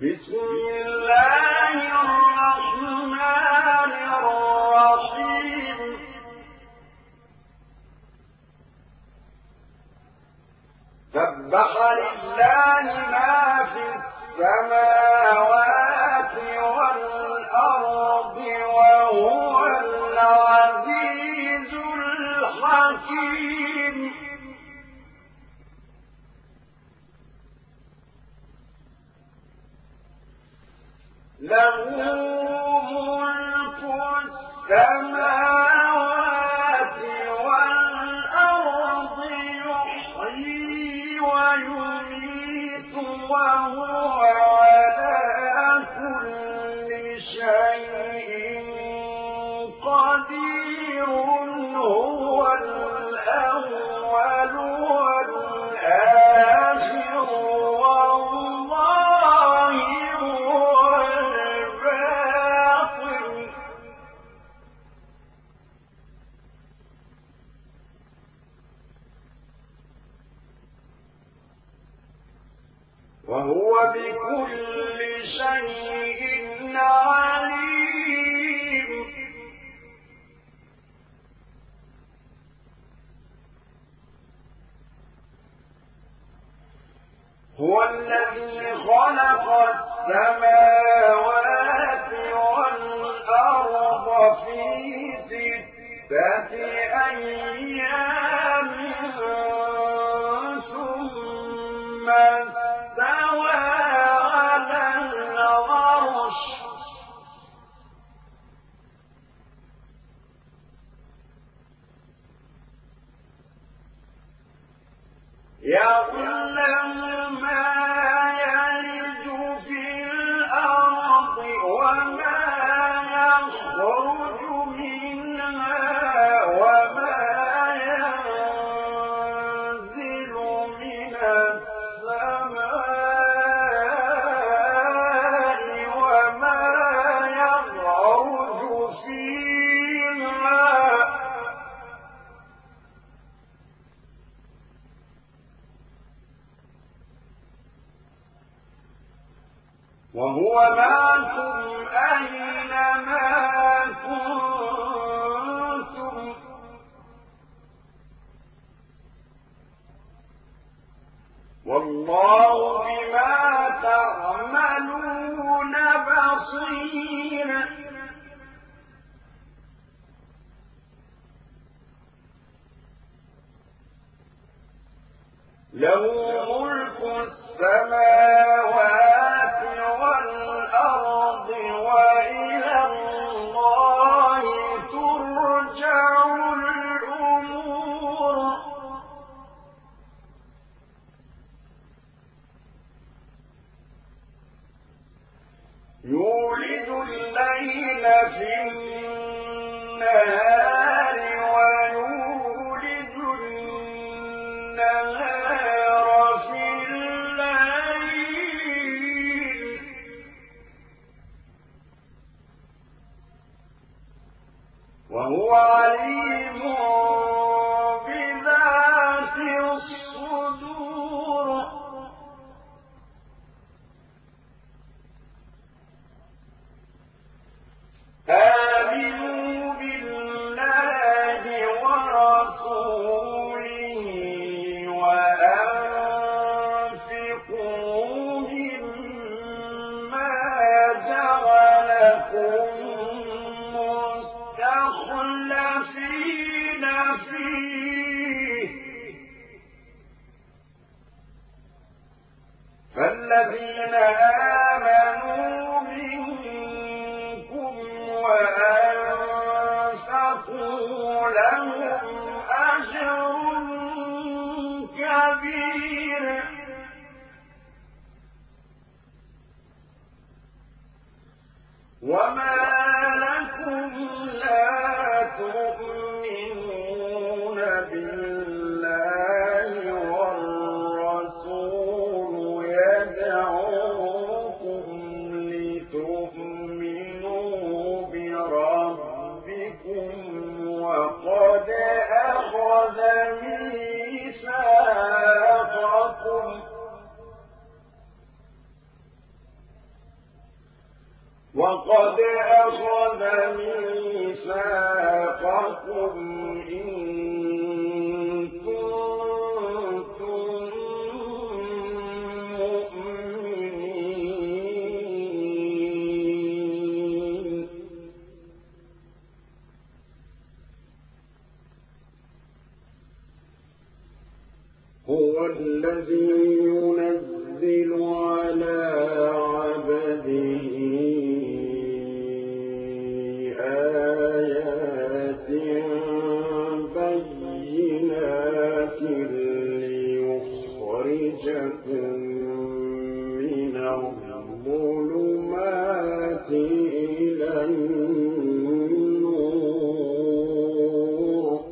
بسم الله الرحمن الرحيم سبح لله ما في السماوات والأرض وهو العزيز الحكيم له ملك السماوات والأرض يحيي ويميت وهو على كل شيء قدير هو الأول والآخر والظاهر والباطن وهو بكل شيء عليم هو الذي خلق السماوات والأرض في 6 أيام ثم استوى على العرش يعلم ما يلج في الأرض وما يخرج منها وما ينزل من السماء وما يعرج فيها وهو معكم أينما كنتم والله بما تعملون بصير له ملك السماوات والأرض وإلى الله ترجع الأمور يولد الليل في النهار ويولد النهار في الليل وهو عليم بذات الصدور آمنوا بالله ورسوله وأنفقوا مما جعلكم مستخلفين فيه فالذين آمنوا منكم وأنفقوا لهم أجر كبير وما لكم لا تؤمنون بالله والرسول يدعوكم لتؤمنوا بربكم وقد أخذ ميثاقكم وقد أخذ ميثاقكم إن كنتم مؤمنين هو الذي ينزل على عبده آيات بينات ليخرجكم من الظلمات إلى النور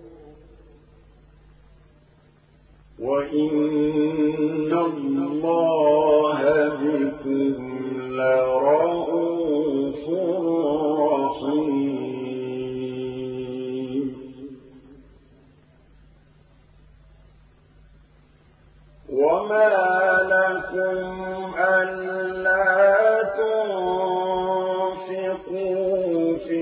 وإن الله بكم لرءوف رحيم وما لكم ألا تنفقوا في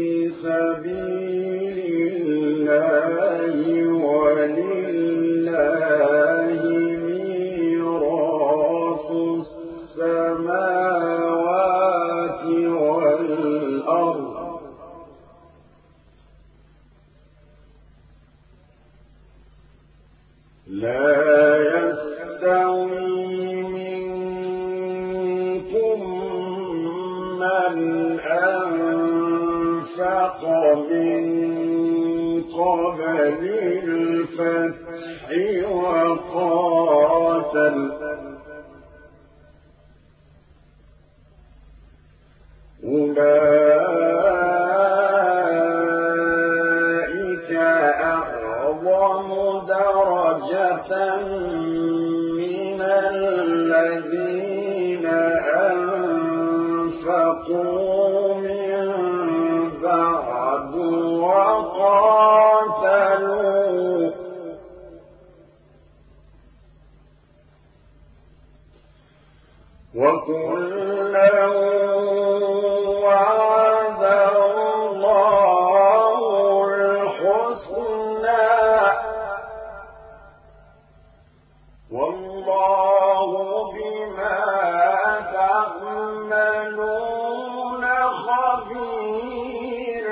سبيل الله ولله ميراث السماوات والأرض لا يستوي منكم من أنفق من قبل الفتح وقاتل أولئك أعظم درجة من الذين أنفقوا من بعد وقاتلوا وكلا وعد الله الحسنى والله بما تعملون خبير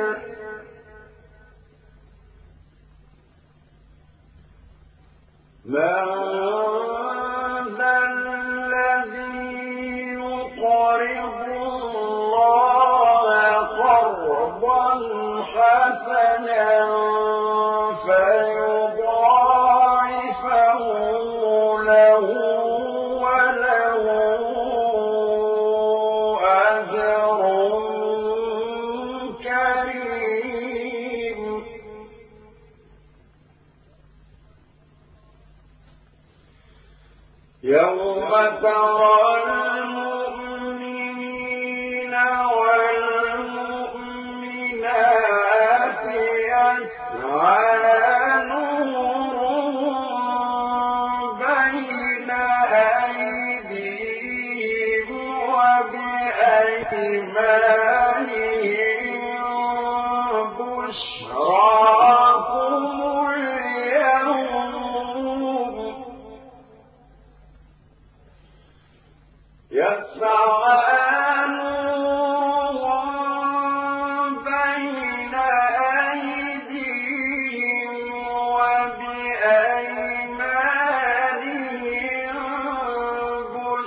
من ذا الذي يقرض الله قرضا حسنا فيضاعفه له وله أجر كريم يوم ترى المؤمنين والمؤمنات يسعى نورهم بين أيديهم وبأيمانهم بشراكم اليوم يسعى نورهم بين أيديهم وبأيمانهم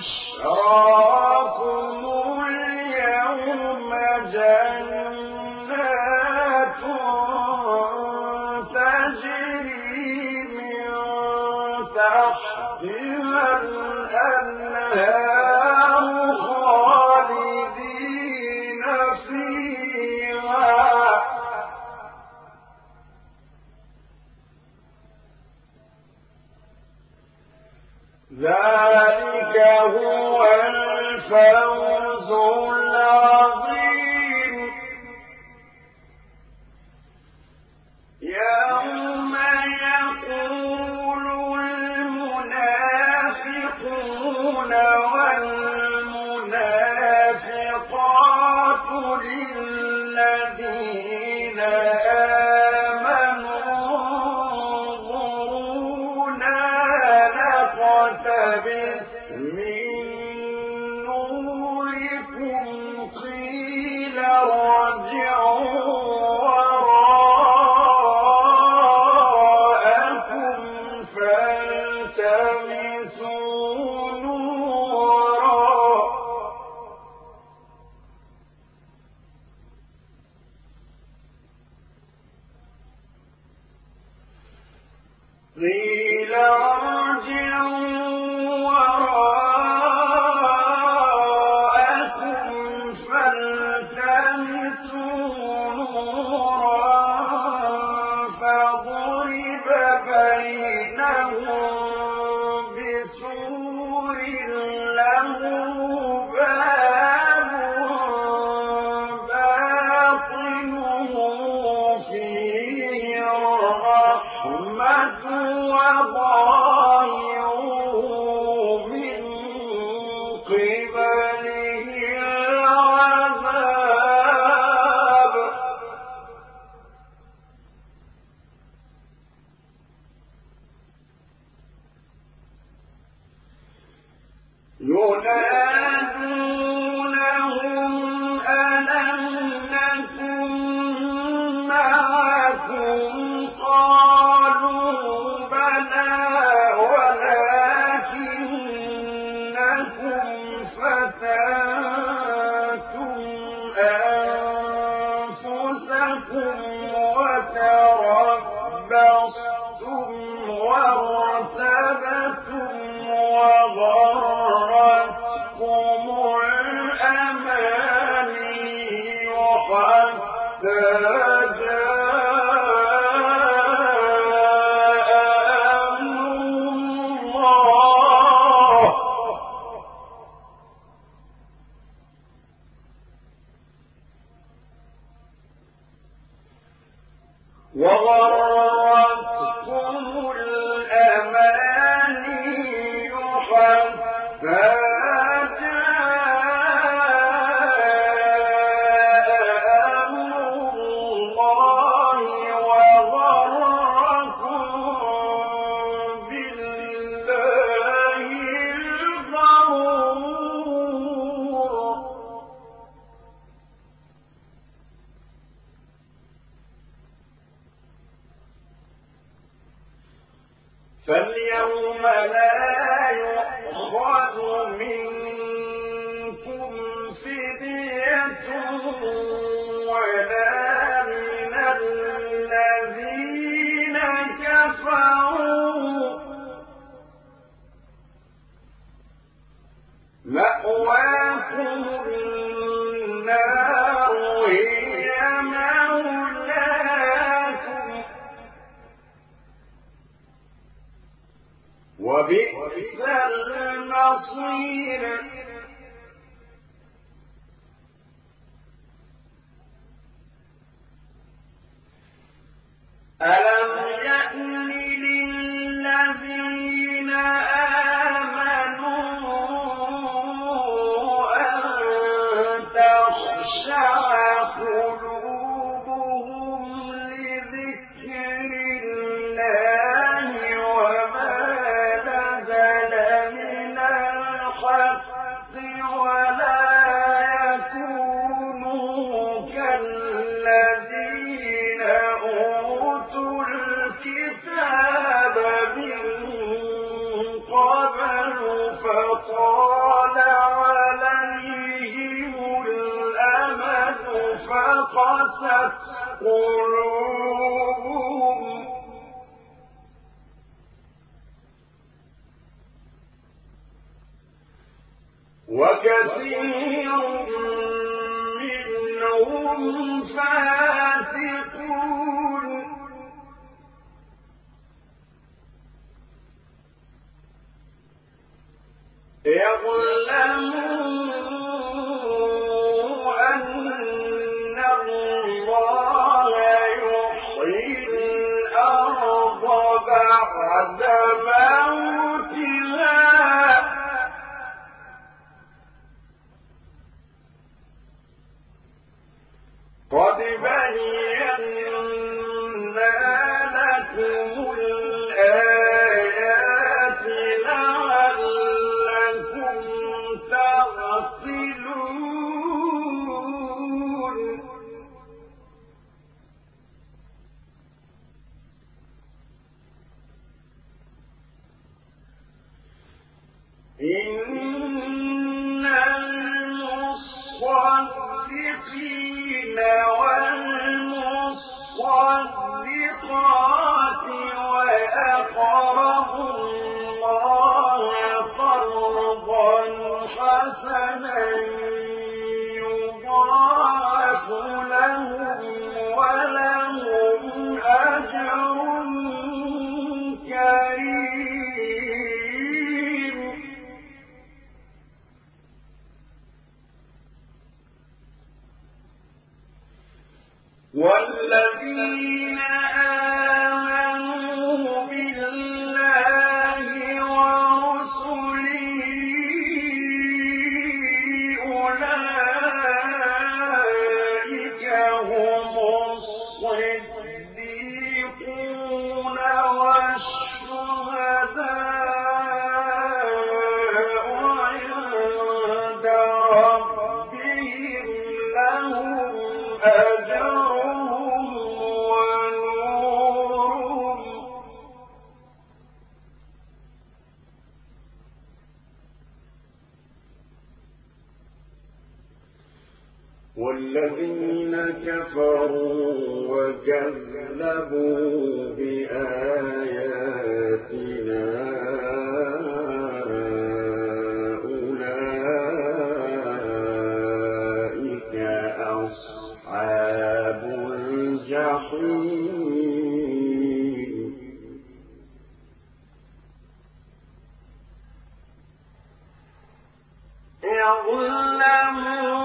بشراكم اليوم جنات تجري من تحتها الأنهار خالدين فيها ذلك هو الفوز العظيم يوم يقول المنافقون والمنافقات قبله العذاب ينادونهم ألم نكن معكم قالوا بلى ولكنكم فتنتم أنفسكم وتربصتم وارتبتم وغرتكم الأماني حتى وغرتكم الأماني حتى جاء أمر الله وغركم بالله الغرور فاليوم لا يؤخذ منكم فدية ولا من الذين كفروا مأواكم النار هي مولاكم وبئس المصير ألم يأن للذين آمنوا أن تخشع قلوبهم لذكر الله وما نزل من الحق ولا يكونوا كالذين أوتوا الكتاب من قبل فطال عليهم الأمد فقست قلوبهم وكثير منهم فاسقون اعلموا أن الله يحيي الأرض بعد موتها قد بينا لكم الآيات لعلكم تعقلون إن المصدقين والمصدقات وأقرضوا الله قرضا حسنا يضاعف لهم ولهم أجر كريم والذين آمنوا بالله ورسله ربهم لهم أجرهم ونورهم والذين كفروا وكذبوا بآياتنا أولئك أصحاب الجحيم يظلمون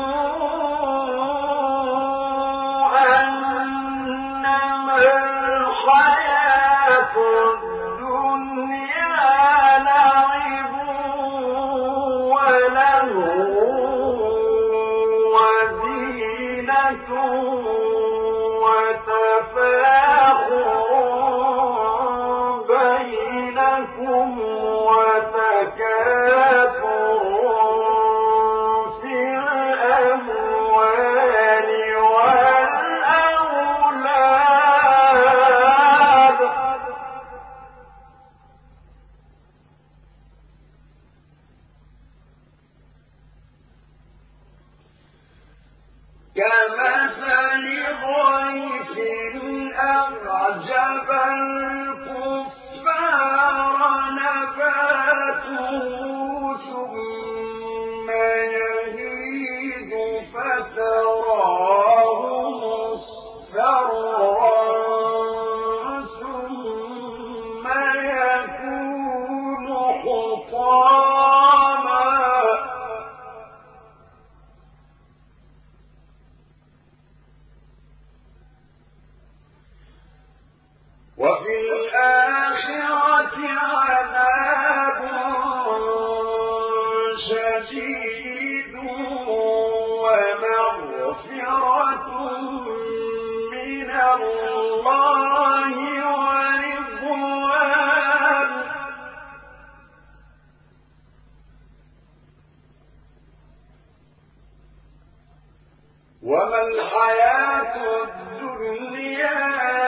كمثل غيث أعجب الكفار نباته ثم يهيج فتراه مصفرا ثم يكون حطاما وفي الآخرة عذاب شديد ومغفرة من الله ورضوان وما الحياة الدنيا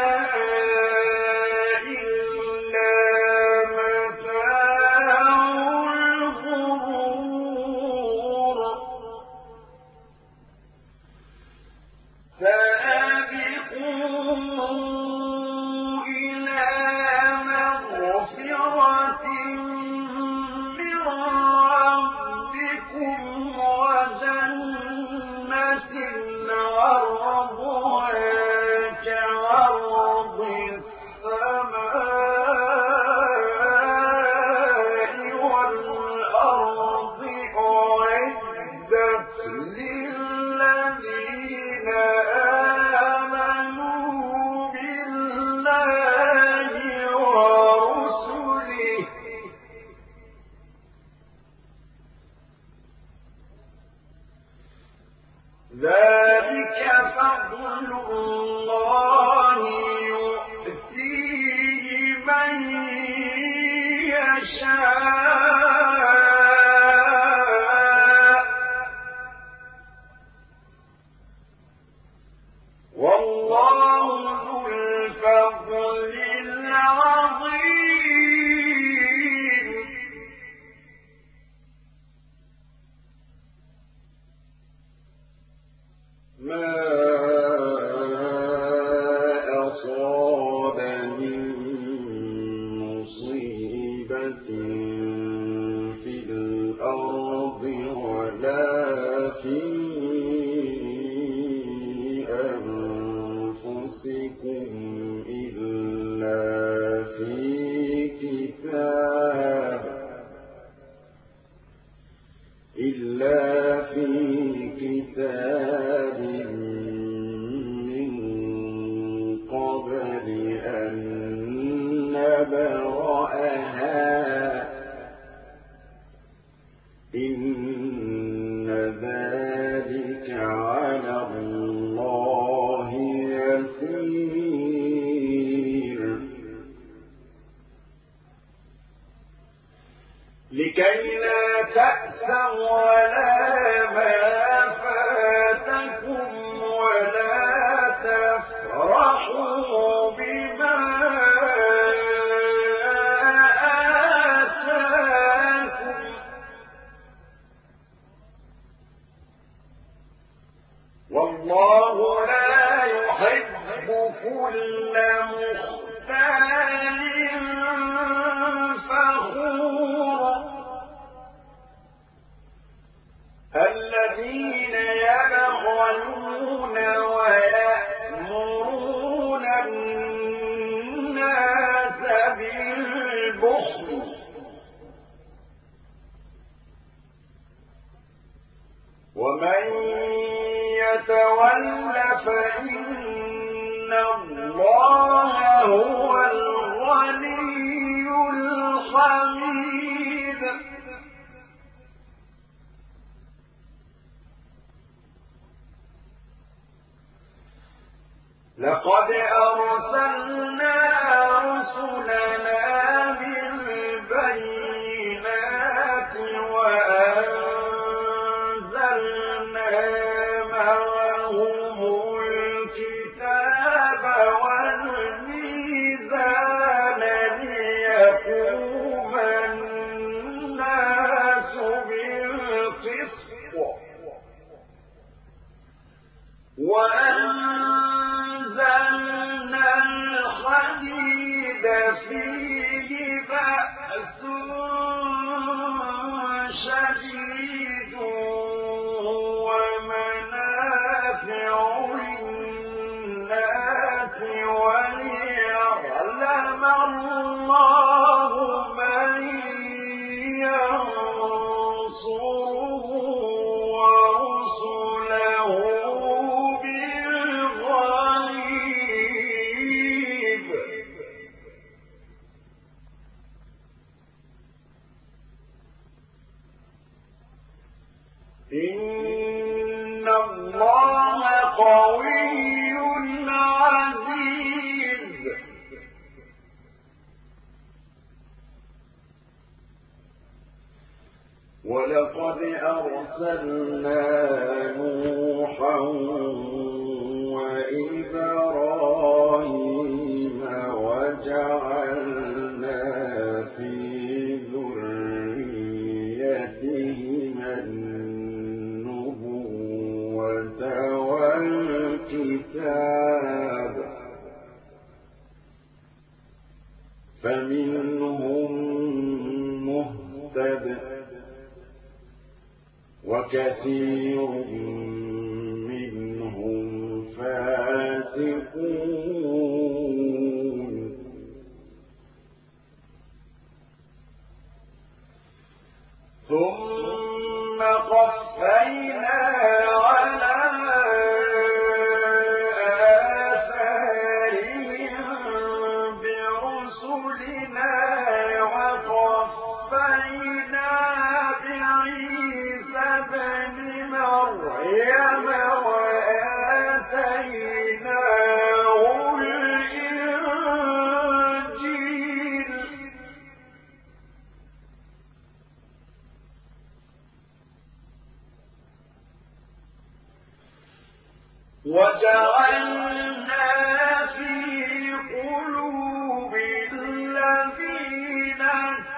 ذلك فضل الله يؤتيه من يشاء والله ذو الفضل العظيم ما أصاب من مصيبة في الأرض ولا في أنفسكم إلا في كتاب من قبل أن نبرأها إن ذلك على الله يسير لكي لا تأسوا على ما والله لا يحب كل مختال فخور الذين يبخلون ويأمرون الناس بالبخل ومن يتول فإن الله هو الغني الحميد لقد أرسلنا رسلنا بالبينات وأنزلنا معهم الكتاب والميزان ليقوم الناس بالقسط وأنزلنا الحديد فيه بأس شديد ومنافع للناس وليعلم الله من ينصره ورسله إن الله قوي عزيز ولقد أرسلنا نوحا وإبراهيم وجعلنا في ذريتهما والكتاب فمنهم مهتد وكثير منهم فاسقون ثم قفينا على وآتيناه الإنجيل وجعلنا في قلوب الذين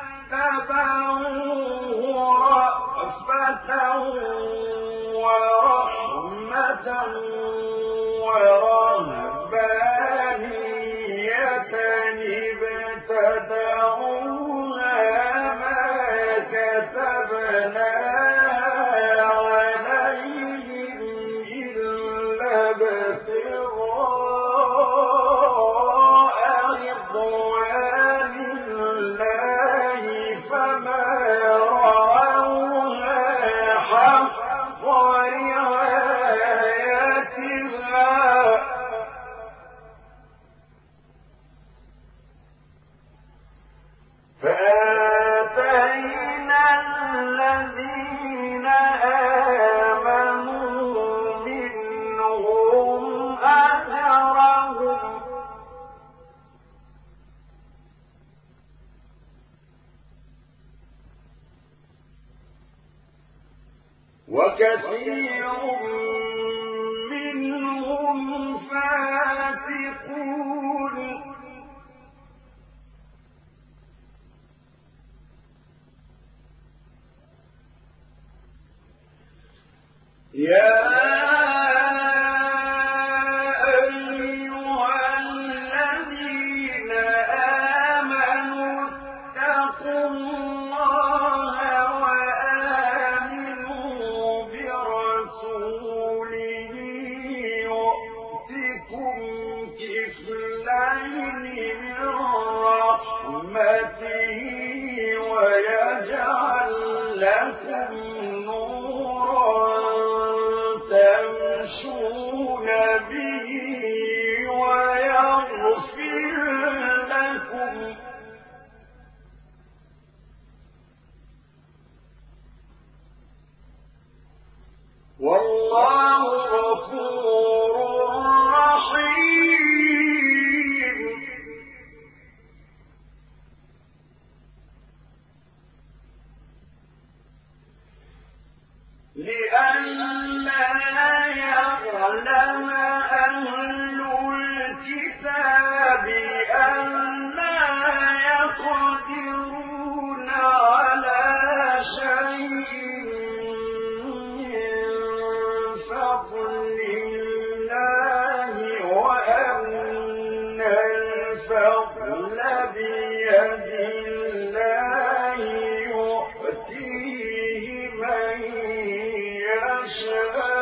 اتبعوه رأفة ورحمة ورهبانية ابتدعوها ما كتبناها عليهم إلا ابتغاء رضوان الله فما رعوها حق رعايتها فآتينا الذين آمنوا منهم أجرهم وكثير منهم فاسقون يا لئلا يعلم أهل الكتاب ألا يقدرون على شيء من فضل الله وأن الفضل بيد الله يؤتيه من يشاء